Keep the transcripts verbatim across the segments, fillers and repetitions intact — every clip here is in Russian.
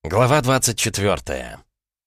Глава двадцать четвёртая.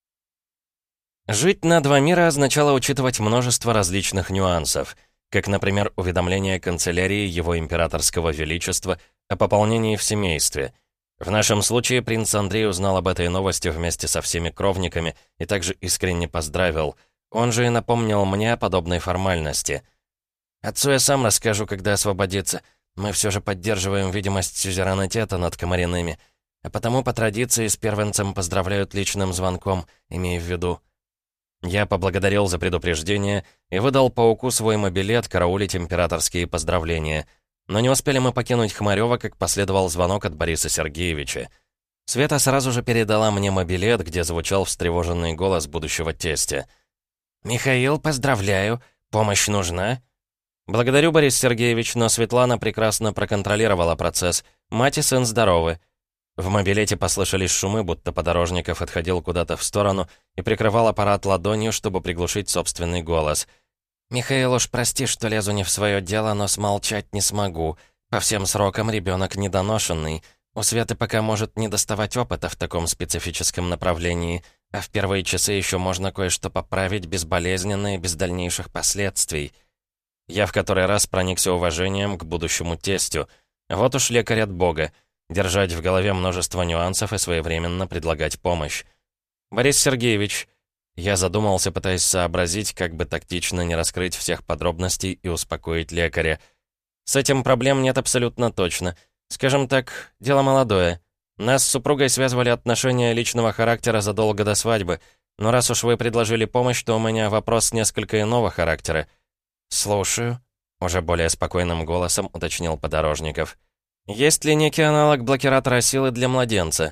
Жить на два мира означало учитывать множество различных нюансов, как, например, уведомление канцелярии Его Императорского Величества о пополнении в семействе. В нашем случае принц Андрей узнал об этой новости вместе со всеми кровниками и также искренне поздравил. Он же и напомнил мне о подобной формальности. «Отцу я сам расскажу, когда освободится. Мы все же поддерживаем видимость сюзеренитета над Комариными. А потому по традиции с первенцем поздравляют личным звонком, имея в виду». Я поблагодарил за предупреждение и выдал пауку свой мобилет караулить императорские поздравления. Но не успели мы покинуть Хмарёва, как последовал звонок от Бориса Сергеевича. Света сразу же передала мне мобилет, где звучал встревоженный голос будущего тестя. «Михаил, поздравляю. Помощь нужна?» «Благодарю, Борис Сергеевич, но Светлана прекрасно проконтролировала процесс. Мать и сын здоровы». В мобилете послышались шумы, будто Подорожников отходил куда-то в сторону и прикрывал аппарат ладонью, чтобы приглушить собственный голос. «Михаил, уж прости, что лезу не в свое дело, но смолчать не смогу. По всем срокам ребенок недоношенный. У Светы пока может не доставать опыта в таком специфическом направлении, а в первые часы еще можно кое-что поправить безболезненно и без дальнейших последствий». Я в который раз проникся уважением к будущему тестю. Вот уж лекарь от Бога. Держать в голове множество нюансов и своевременно предлагать помощь. «Борис Сергеевич...» Я задумался, пытаясь сообразить, как бы тактично не раскрыть всех подробностей и успокоить лекаря. «С этим проблем нет абсолютно точно. Скажем так, дело молодое. Нас с супругой связывали отношения личного характера задолго до свадьбы, но раз уж вы предложили помощь, то у меня вопрос несколько иного характера». «Слушаю», — уже более спокойным голосом уточнил Подорожников. «Есть ли некий аналог блокиратора силы для младенца?»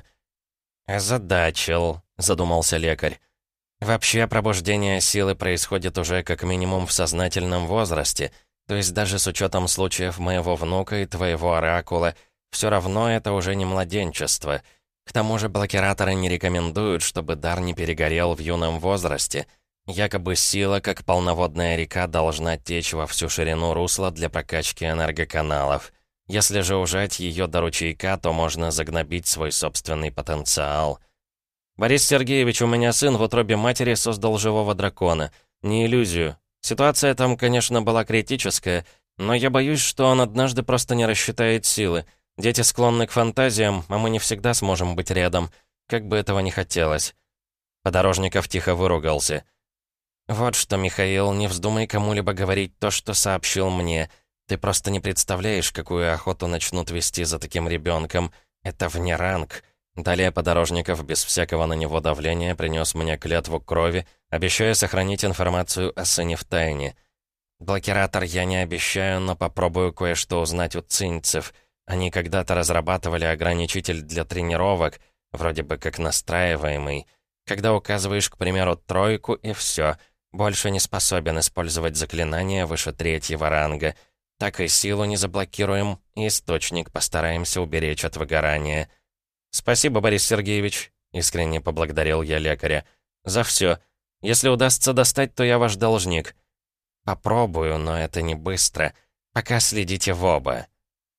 «Озадачил», — задумался лекарь. «Вообще, пробуждение силы происходит уже как минимум в сознательном возрасте, то есть даже с учетом случаев моего внука и твоего оракула, все равно это уже не младенчество. К тому же блокираторы не рекомендуют, чтобы дар не перегорел в юном возрасте. Якобы сила, как полноводная река, должна течь во всю ширину русла для прокачки энергоканалов. Если же ужать ее до ручейка, то можно загнобить свой собственный потенциал. «Борис Сергеевич, у меня сын в утробе матери создал живого дракона. Не иллюзию. Ситуация там, конечно, была критическая, но я боюсь, что он однажды просто не рассчитает силы. Дети склонны к фантазиям, а мы не всегда сможем быть рядом, как бы этого ни хотелось». Подорожников тихо выругался. «Вот что, Михаил, не вздумай кому-либо говорить то, что сообщил мне. Ты просто не представляешь, какую охоту начнут вести за таким ребенком. Это вне ранг». Далее Подорожников без всякого на него давления принес мне клятву крови, обещая сохранить информацию о сыне в тайне. «Блокиратор я не обещаю, но попробую кое-что узнать у цинцев. Они когда-то разрабатывали ограничитель для тренировок, вроде бы как настраиваемый. Когда указываешь, к примеру, тройку, и все. Больше не способен использовать заклинания выше третьего ранга. Так и силу не заблокируем, и источник постараемся уберечь от выгорания». «Спасибо, Борис Сергеевич», — искренне поблагодарил я лекаря. «За все. Если удастся достать, то я ваш должник». «Попробую, но это не быстро. Пока следите в оба».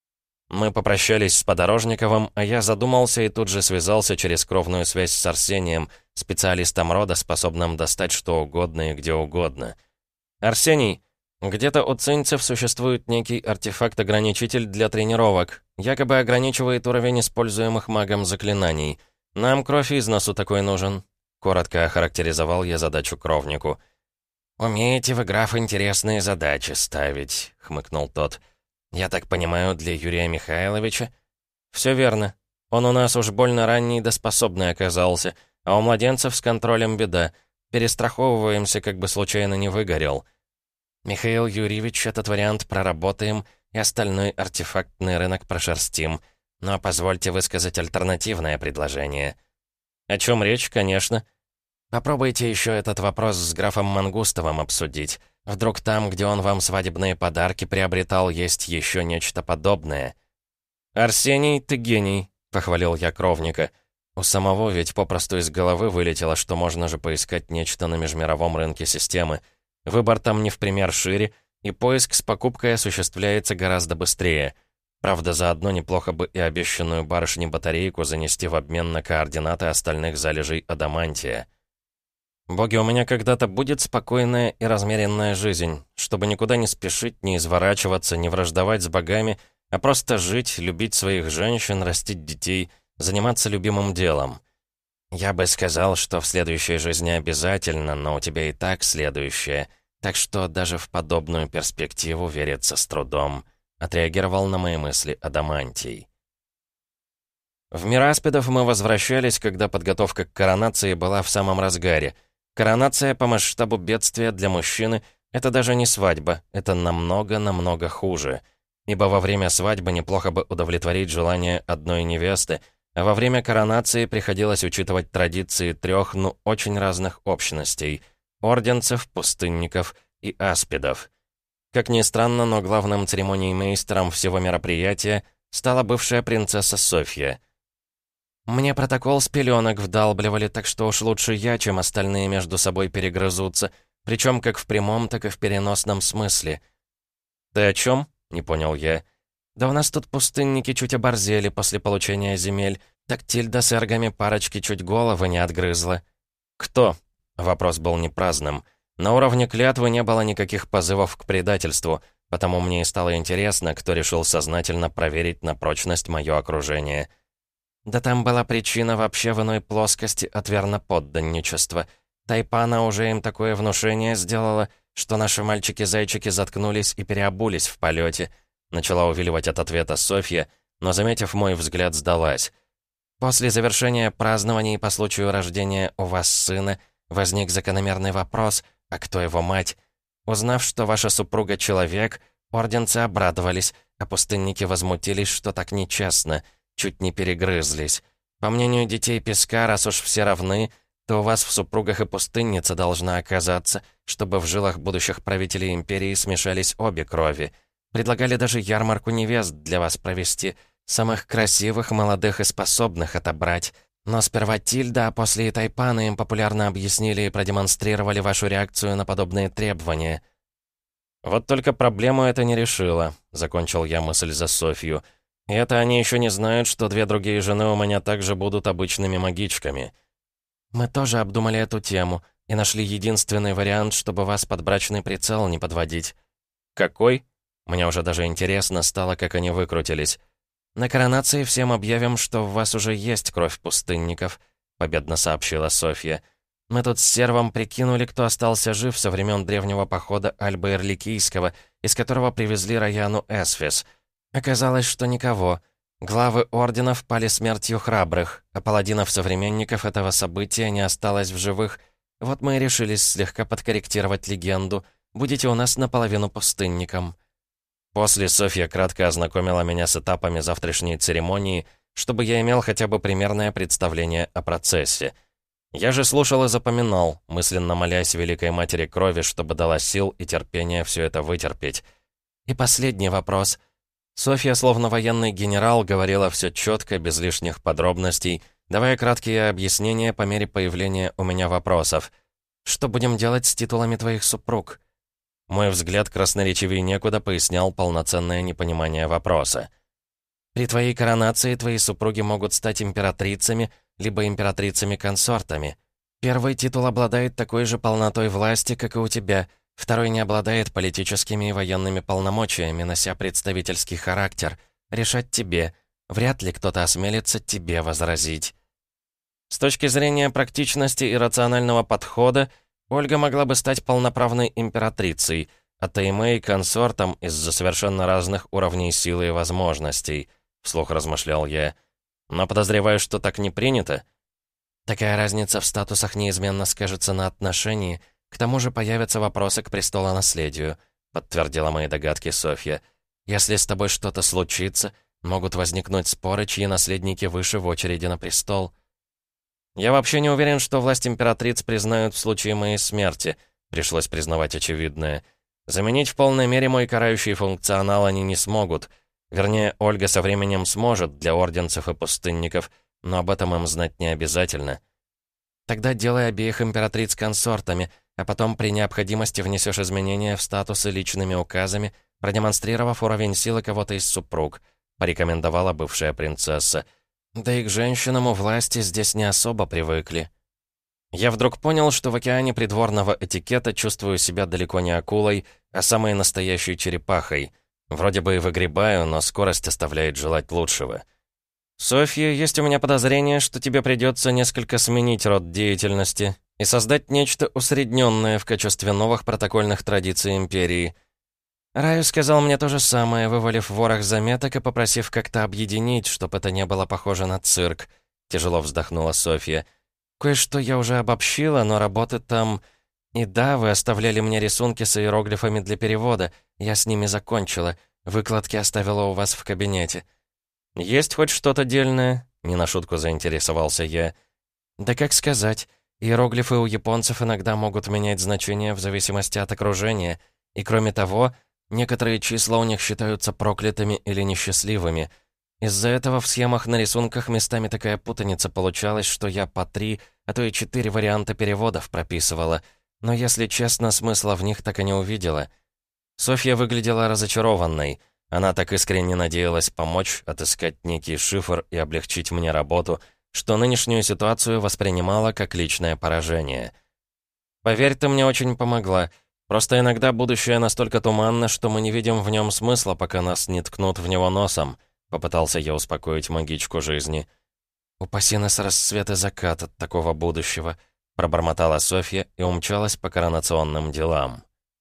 Мы попрощались с Подорожниковым, а я задумался и тут же связался через кровную связь с Арсением, специалистом рода, способным достать что угодно и где угодно. «Арсений, где-то у цинцев существует некий артефакт-ограничитель для тренировок. Якобы ограничивает уровень используемых магом заклинаний. Нам кровь из носу такой нужен», — коротко охарактеризовал я задачу кровнику. «Умеете вы, граф, интересные задачи ставить», — хмыкнул тот. «Я так понимаю, для Юрия Михайловича?» «Все верно. Он у нас уж больно ранний да способный оказался, а у младенцев с контролем беда. Перестраховываемся, как бы случайно не выгорел». «Михаил Юрьевич, этот вариант проработаем, и остальной артефактный рынок прошерстим. Но позвольте высказать альтернативное предложение». «О чем речь, конечно?» «Попробуйте еще этот вопрос с графом Мангустовым обсудить. Вдруг там, где он вам свадебные подарки приобретал, есть еще нечто подобное». «Арсений, ты гений», — похвалил я кровника. У самого ведь попросту из головы вылетело, что можно же поискать нечто на межмировом рынке системы. Выбор там не в пример шире, и поиск с покупкой осуществляется гораздо быстрее. Правда, заодно неплохо бы и обещанную барышне батарейку занести в обмен на координаты остальных залежей адамантия. Боги, у меня когда-то будет спокойная и размеренная жизнь, чтобы никуда не спешить, не изворачиваться, не враждовать с богами, а просто жить, любить своих женщин, растить детей, заниматься любимым делом. Я бы сказал, что в следующей жизни обязательно, но у тебя и так следующая, так что даже в подобную перспективу верится с трудом, отреагировал на мои мысли адамантий. В мир аспидов мы возвращались, когда подготовка к коронации была в самом разгаре. Коронация по масштабу бедствия для мужчины — это даже не свадьба, это намного-намного хуже. Ибо во время свадьбы неплохо бы удовлетворить желание одной невесты, а во время коронации приходилось учитывать традиции трех, ну, очень разных общностей — орденцев, пустынников и аспидов. Как ни странно, но главным церемониймейстером всего мероприятия стала бывшая принцесса Софья. «Мне протокол с пеленок вдалбливали, так что уж лучше я, чем остальные между собой перегрызутся, причем как в прямом, так и в переносном смысле». «Ты о чем?» — не понял я. «Да у нас тут пустынники чуть оборзели после получения земель, так Тильда с эргами парочки чуть головы не отгрызла». «Кто?» — вопрос был не праздным. На уровне клятвы не было никаких позывов к предательству, потому мне и стало интересно, кто решил сознательно проверить на прочность мое окружение. Да там была причина вообще в иной плоскости от верноподданничества. Тайпана уже им такое внушение сделала, что наши мальчики-зайчики заткнулись и переобулись в полете. Начала увиливать от ответа Софья, но, заметив мой взгляд, сдалась. После завершения празднований по случаю рождения у вас сына возник закономерный вопрос, а кто его мать? Узнав, что ваша супруга человек, орденцы обрадовались, а пустынники возмутились, что так нечестно, чуть не перегрызлись. По мнению детей песка, раз уж все равны, то у вас в супругах и пустынница должна оказаться, чтобы в жилах будущих правителей империи смешались обе крови. Предлагали даже ярмарку невест для вас провести, самых красивых, молодых и способных отобрать. Но сперва Тильда, а после и Тайпана им популярно объяснили и продемонстрировали вашу реакцию на подобные требования. «Вот только проблему это не решило», — закончил я мысль за Софью. «И это они еще не знают, что две другие жены у меня также будут обычными магичками». «Мы тоже обдумали эту тему и нашли единственный вариант, чтобы вас под брачный прицел не подводить». «Какой?» Мне уже даже интересно стало, как они выкрутились. «На коронации всем объявим, что в вас уже есть кровь пустынников», — победно сообщила Софья. «Мы тут с Сервом прикинули, кто остался жив со времен древнего похода Альба Ирликийского, из которого привезли Раяну Эсфис. Оказалось, что никого. Главы орденов пали смертью храбрых, а паладинов-современников этого события не осталось в живых. Вот мы и решились слегка подкорректировать легенду. Будете у нас наполовину пустынником». После Софья кратко ознакомила меня с этапами завтрашней церемонии, чтобы я имел хотя бы примерное представление о процессе. Я же слушал и запоминал, мысленно молясь Великой Матери Крови, чтобы дала сил и терпения все это вытерпеть. И последний вопрос. Софья, словно военный генерал, говорила все четко, без лишних подробностей, давая краткие объяснения по мере появления у меня вопросов. «Что будем делать с титулами твоих супруг?» Мой взгляд красноречивее некуда пояснял полноценное непонимание вопроса. «При твоей коронации твои супруги могут стать императрицами, либо императрицами-консортами. Первый титул обладает такой же полнотой власти, как и у тебя, второй не обладает политическими и военными полномочиями, нося представительский характер. Решать тебе. Вряд ли кто-то осмелится тебе возразить». С точки зрения практичности и рационального подхода, Ольга могла бы стать полноправной императрицей, а Таймэй — консортом из-за совершенно разных уровней силы и возможностей, вслух размышлял я. Но подозреваю, что так не принято. Такая разница в статусах неизменно скажется на отношении, к тому же появятся вопросы к престолонаследию, подтвердила мои догадки Софья. Если с тобой что-то случится, могут возникнуть споры, чьи наследники выше в очереди на престол. «Я вообще не уверен, что власть императриц признают в случае моей смерти», пришлось признавать очевидное. «Заменить в полной мере мой карающий функционал они не смогут. Вернее, Ольга со временем сможет для орденцев и пустынников, но об этом им знать не обязательно». «Тогда делай обеих императриц консортами, а потом при необходимости внесешь изменения в статусы личными указами, продемонстрировав уровень силы кого-то из супруг. — порекомендовала бывшая принцесса. «Да и к женщинам у власти здесь не особо привыкли». Я вдруг понял, что в океане придворного этикета чувствую себя далеко не акулой, а самой настоящей черепахой. Вроде бы и выгребаю, но скорость оставляет желать лучшего. «Софья, есть у меня подозрение, что тебе придется несколько сменить род деятельности и создать нечто усредненное в качестве новых протокольных традиций Империи». Раю сказал мне то же самое, вывалив ворох заметок и попросив как-то объединить, чтобы это не было похоже на цирк. Тяжело вздохнула Софья. «Кое-что я уже обобщила, но работы там... И да, вы оставляли мне рисунки с иероглифами для перевода. Я с ними закончила. Выкладки оставила у вас в кабинете». «Есть хоть что-то дельное?» — не на шутку заинтересовался я. «Да как сказать. Иероглифы у японцев иногда могут менять значение в зависимости от окружения. И кроме того, некоторые числа у них считаются проклятыми или несчастливыми. Из-за этого в схемах на рисунках местами такая путаница получалась, что я по три, а то и четыре варианта переводов прописывала. Но, если честно, смысла в них так и не увидела». Софья выглядела разочарованной. Она так искренне надеялась помочь, отыскать некий шифр и облегчить мне работу, что нынешнюю ситуацию воспринимала как личное поражение. «Поверь, ты мне очень помогла. Просто иногда будущее настолько туманно, что мы не видим в нем смысла, пока нас не ткнут в него носом», — попытался я успокоить магичку жизни. «Упаси нас рассвет и закат от такого будущего», — пробормотала Софья и умчалась по коронационным делам.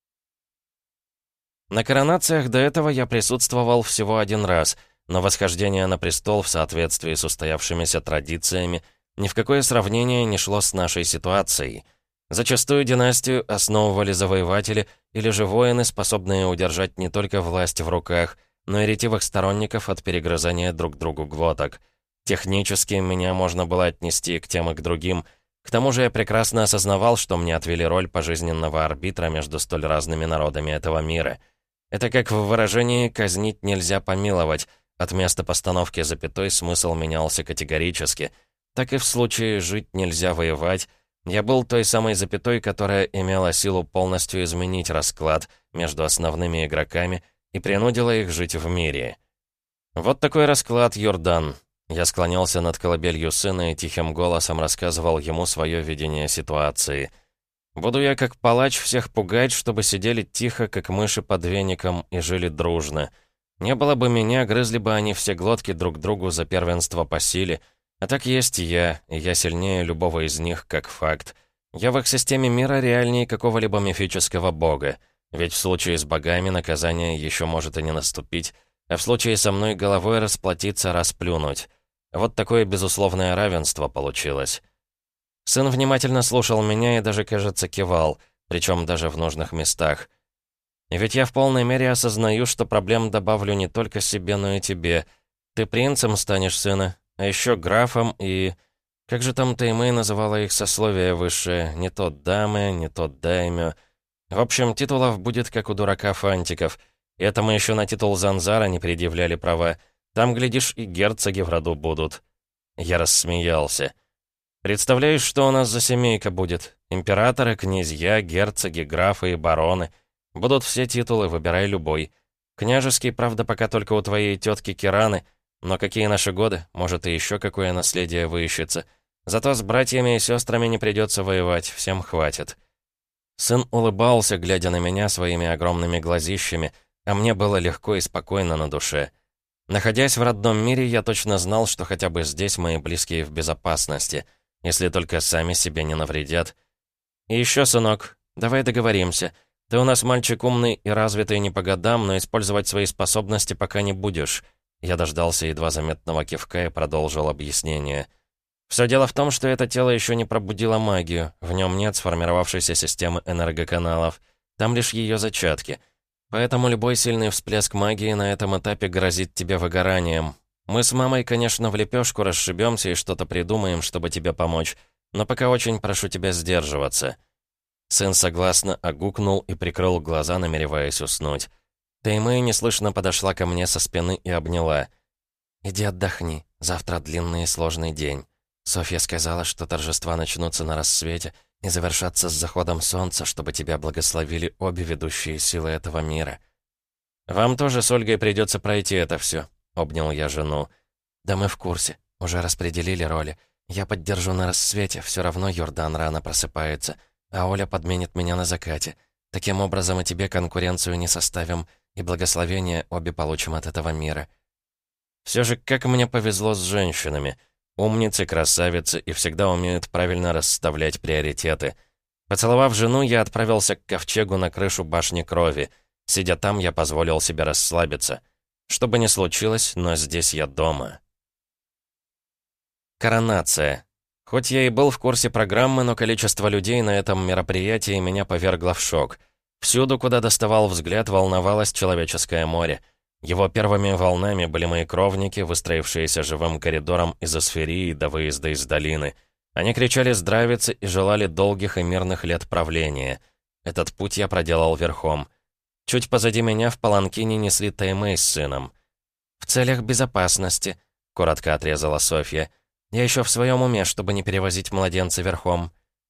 На коронациях до этого я присутствовал всего один раз, но восхождение на престол в соответствии с устоявшимися традициями ни в какое сравнение не шло с нашей ситуацией. Зачастую династию основывали завоеватели или же воины, способные удержать не только власть в руках, но и ретивых сторонников от перегрызания друг другу глоток. Технически меня можно было отнести к тем и к другим. К тому же я прекрасно осознавал, что мне отвели роль пожизненного арбитра между столь разными народами этого мира. Это как в выражении «казнить нельзя помиловать». От места постановки запятой смысл менялся категорически. Так и в случае «жить нельзя воевать» я был той самой запятой, которая имела силу полностью изменить расклад между основными игроками и принудила их жить в мире. Вот такой расклад, Йордан. Я склонялся над колыбелью сына и тихим голосом рассказывал ему свое видение ситуации. Буду я как палач всех пугать, чтобы сидели тихо, как мыши под веником, и жили дружно. Не было бы меня, грызли бы они все глотки друг другу за первенство по силе. А так есть я, и я сильнее любого из них, как факт. Я в их системе мира реальнее какого-либо мифического бога. Ведь в случае с богами наказание еще может и не наступить, а в случае со мной головой расплатиться, расплюнуть. Вот такое безусловное равенство получилось. Сын внимательно слушал меня и даже, кажется, кивал, причем даже в нужных местах. И ведь я в полной мере осознаю, что проблем добавлю не только себе, но и тебе. Ты принцем станешь, сына, а еще графом и... Как же там Таймэй называла их сословие высшее? Не то дамы, не то даймё. В общем, титулов будет, как у дурака фантиков. И это мы еще на титул Занзара не предъявляли права. Там, глядишь, и герцоги в роду будут. Я рассмеялся. Представляешь, что у нас за семейка будет? Императоры, князья, герцоги, графы и бароны. Будут все титулы, выбирай любой. Княжеский, правда, пока только у твоей тетки Кираны. Но какие наши годы? Может, и еще какое наследие выищется. Зато с братьями и сестрами не придется воевать, всем хватит. Сын улыбался, глядя на меня своими огромными глазищами, а мне было легко и спокойно на душе. Находясь в родном мире, я точно знал, что хотя бы здесь мои близкие в безопасности, если только сами себе не навредят. И еще, сынок, давай договоримся. Ты у нас мальчик умный и развитый не по годам, но использовать свои способности пока не будешь. Я дождался едва заметного кивка и продолжил объяснение. Все дело в том, что это тело еще не пробудило магию, в нем нет сформировавшейся системы энергоканалов, там лишь ее зачатки. Поэтому любой сильный всплеск магии на этом этапе грозит тебе выгоранием. Мы с мамой, конечно, в лепешку расшибемся и что-то придумаем, чтобы тебе помочь, но пока очень прошу тебя сдерживаться». Сын согласно огукнул и прикрыл глаза, намереваясь уснуть. Таймэй неслышно подошла ко мне со спины и обняла. «Иди отдохни, завтра длинный и сложный день. Софья сказала, что торжества начнутся на рассвете и завершатся с заходом солнца, чтобы тебя благословили обе ведущие силы этого мира. Вам тоже с Ольгой придется пройти это все. обнял я жену. «Да мы в курсе. Уже распределили роли. Я поддержу на рассвете, все равно Йордан рано просыпается, а Оля подменит меня на закате. Таким образом и тебе конкуренцию не составим, и благословение обе получим от этого мира». Все же, как мне повезло с женщинами. Умницы, красавицы и всегда умеют правильно расставлять приоритеты. Поцеловав жену, я отправился к ковчегу на крышу башни крови. Сидя там, я позволил себе расслабиться. Что бы ни случилось, но здесь я дома. Коронация. Хоть я и был в курсе программы, но количество людей на этом мероприятии меня повергло в шок. Всюду, куда доставал взгляд, волновалось человеческое море. Его первыми волнами были мои кровники, выстроившиеся живым коридором из Асферии до выезда из долины. Они кричали «здравицы» и желали долгих и мирных лет правления. Этот путь я проделал верхом. Чуть позади меня в паланкине несли Таймэй с сыном. «В целях безопасности», — коротко отрезала Софья. «Я еще в своем уме, чтобы не перевозить младенца верхом».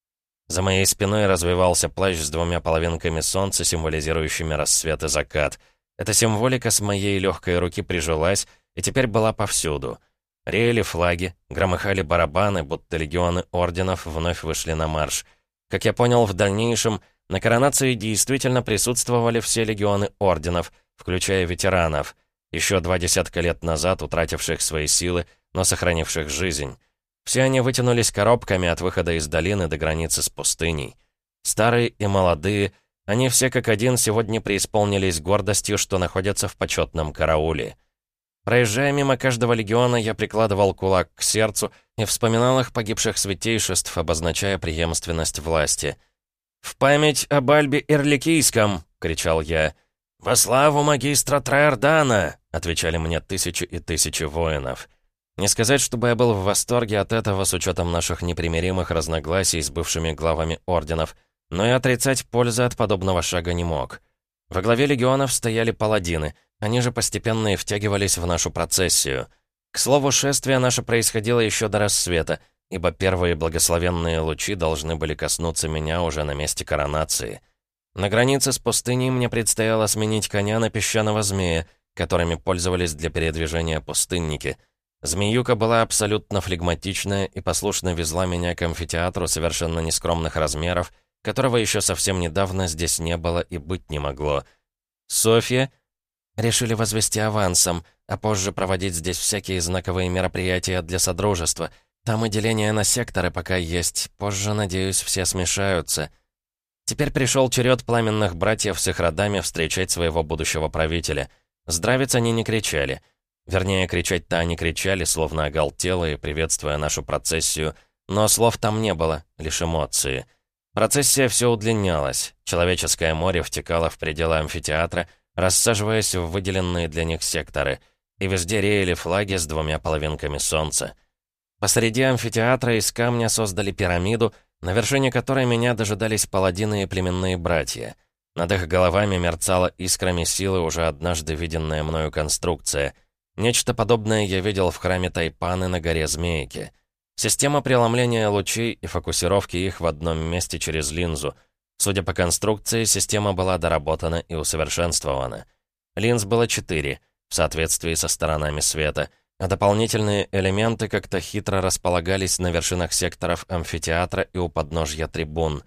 За моей спиной развивался плащ с двумя половинками солнца, символизирующими рассвет и закат. Эта символика с моей легкой руки прижилась и теперь была повсюду. Реяли флаги, громыхали барабаны, будто легионы орденов вновь вышли на марш. Как я понял в дальнейшем, на коронации действительно присутствовали все легионы орденов, включая ветеранов, еще два десятка лет назад утративших свои силы, но сохранивших жизнь. Все они вытянулись коробками от выхода из долины до границы с пустыней. Старые и молодые, они все как один сегодня преисполнились гордостью, что находятся в почетном карауле. Проезжая мимо каждого легиона, я прикладывал кулак к сердцу и вспоминал их погибших святейшеств, обозначая преемственность власти. «В память об Альбе Ирликийском!» — кричал я. «Во славу магистра Траэрдана!» — отвечали мне тысячи и тысячи воинов. Не сказать, чтобы я был в восторге от этого с учетом наших непримиримых разногласий с бывшими главами орденов, но и отрицать пользы от подобного шага не мог. Во главе легионов стояли паладины, они же постепенно и втягивались в нашу процессию. К слову, шествие наше происходило еще до рассвета, ибо первые благословенные лучи должны были коснуться меня уже на месте коронации. На границе с пустыней мне предстояло сменить коня на песчаного змея, которыми пользовались для передвижения пустынники. Змеюка была абсолютно флегматичная и послушно везла меня к амфитеатру совершенно нескромных размеров, которого еще совсем недавно здесь не было и быть не могло. «Софья?» «Решили возвести авансом, а позже проводить здесь всякие знаковые мероприятия для Содружества. Там и деление на секторы пока есть, позже, надеюсь, все смешаются». Теперь пришел черед пламенных братьев с их родами встречать своего будущего правителя. Здравиц они не кричали. Вернее, кричать-то они кричали, словно оголтелые, приветствуя нашу процессию, но слов там не было, лишь эмоции. Процессия все удлинялась, человеческое море втекало в пределы амфитеатра, рассаживаясь в выделенные для них секторы, и везде реяли флаги с двумя половинками солнца. Посреди амфитеатра из камня создали пирамиду, на вершине которой меня дожидались паладины и племенные братья. Над их головами мерцала искрами силы уже однажды виденная мною конструкция. Нечто подобное я видел в храме Тайпаны на горе Змейки. Система преломления лучей и фокусировки их в одном месте через линзу. Судя по конструкции, система была доработана и усовершенствована. Линз было четыре, в соответствии со сторонами света, а дополнительные элементы как-то хитро располагались на вершинах секторов амфитеатра и у подножья трибун.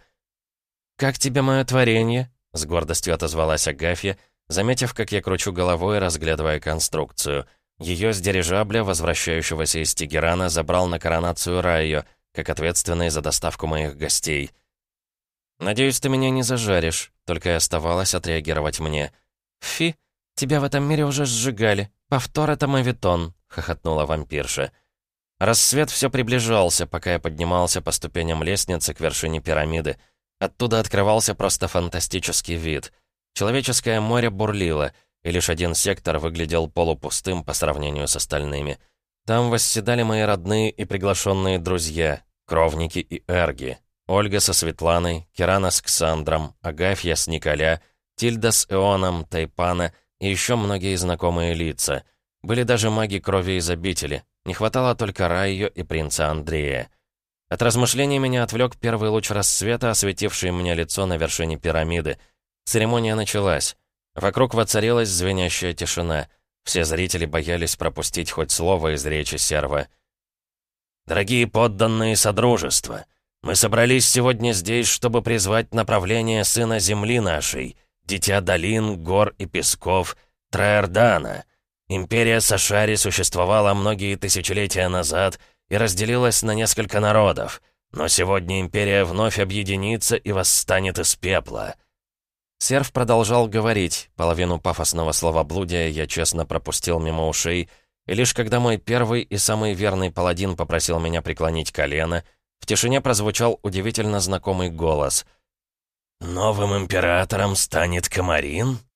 «Как тебе мое творение?» — с гордостью отозвалась Агафья, заметив, как я кручу головой, разглядывая конструкцию. Ее с дирижабля, возвращающегося из Тегерана, забрал на коронацию Райо, как ответственный за доставку моих гостей. «Надеюсь, ты меня не зажаришь», — только и оставалось отреагировать мне. «Фи, тебя в этом мире уже сжигали. Повтор — это мавитон», — хохотнула вампирша. Рассвет все приближался, пока я поднимался по ступеням лестницы к вершине пирамиды. Оттуда открывался просто фантастический вид. Человеческое море бурлило, и лишь один сектор выглядел полупустым по сравнению с остальными. Там восседали мои родные и приглашенные друзья, кровники и эрги. Ольга со Светланой, Кирана с Ксандром, Агафья с Николя, Тильда с Эоном, Тайпана и еще многие знакомые лица. Были даже маги крови из обители. Не хватало только Райо и принца Андрея. От размышлений меня отвлек первый луч рассвета, осветивший мне лицо на вершине пирамиды. Церемония началась. Вокруг воцарилась звенящая тишина. Все зрители боялись пропустить хоть слово из речи серва. «Дорогие подданные Содружества, мы собрались сегодня здесь, чтобы призвать направление Сына Земли нашей, Дитя долин, гор и песков, Траэрдана. Империя Сашари существовала многие тысячелетия назад и разделилась на несколько народов, но сегодня Империя вновь объединится и восстанет из пепла». Серв продолжал говорить, половину пафосного словоблудия я честно пропустил мимо ушей, и лишь когда мой первый и самый верный паладин попросил меня преклонить колено, в тишине прозвучал удивительно знакомый голос. «Новым императором станет Камарин?»